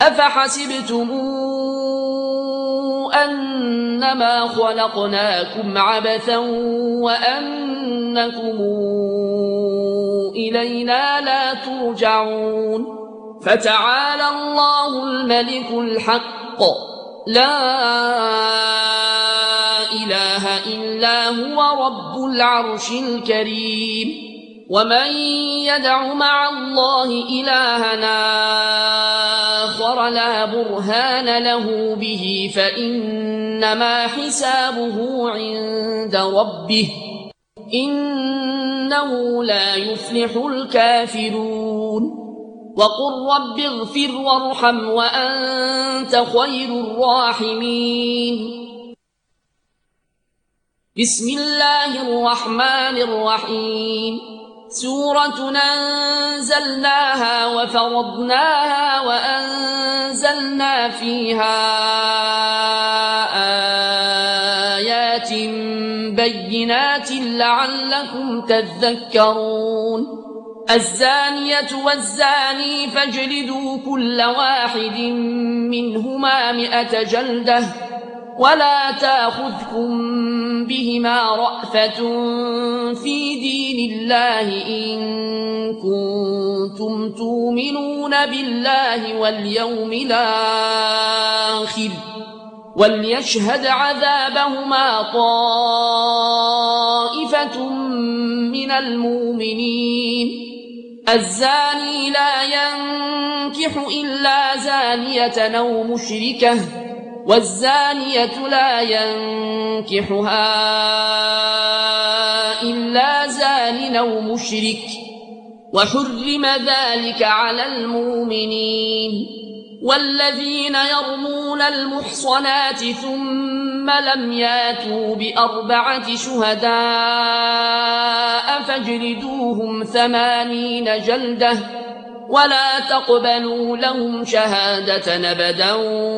أفحسبتم أنما خلقناكم عبثا وأنكم إلينا لا ترجعون فتعالى الله الملك الحق لا إله إلا هو رب العرش الكريم ومن يدع مع الله إلهنا آخر لا برهان له به فإنما حسابه عند ربه إنه لا يفلح الكافرون وقل رب اغفر وارحم وأنت خير الراحمين بسم الله الرحمن الرحيم سورة أنزلناها وفرضناها وأنزلنا فيها آيات بينات لعلكم تذكرون الزانية والزاني فاجلدوا كل واحد منهما 100 جلدة ولا تأخذكم بهما رأفة في دين الله إن كنتم تؤمنون بالله واليوم الآخر وليشهد عذابهما طائفة من المؤمنين الزاني لا ينكح إلا زانية أو مشركة والزانية لا ينكحها إلا زان أو مشرك وحرم ذلك على المؤمنين والذين يرمون المحصنات ثم لم ياتوا ب4 شهداء فاجلدوهم 80 جلدة ولا تقبلوا لهم شهادة أبدا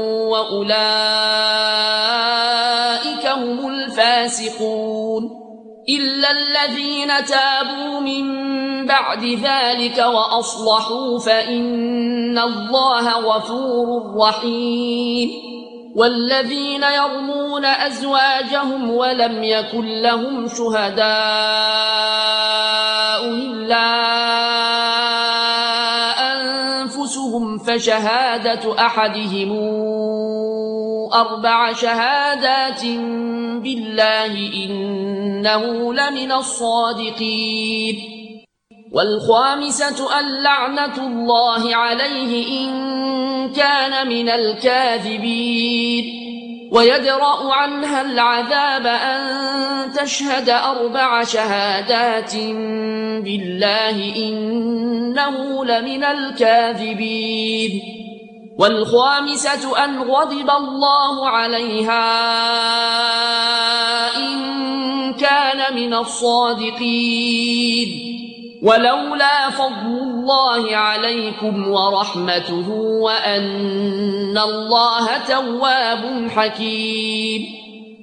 وأولئك هم الفاسقون إلا الذين تابوا من بعد ذلك وأصلحوا فإن الله غفور رحيم والذين يرمون أزواجهم ولم يكن لهم شهداء إلا أنفسهم فشهادة أحدهم 4 شهادات بالله إنه لمن الصادقين والخامسة اللعنة الله عليه إن كان من الكاذبين ويدرأ عنها العذاب أن تشهد 4 شهادات بالله إنه لمن الكاذبين والخامسة أن غضب الله عليها إن كان من الصادقين ولولا فضل الله عليكم ورحمته وأن الله تواب حكيم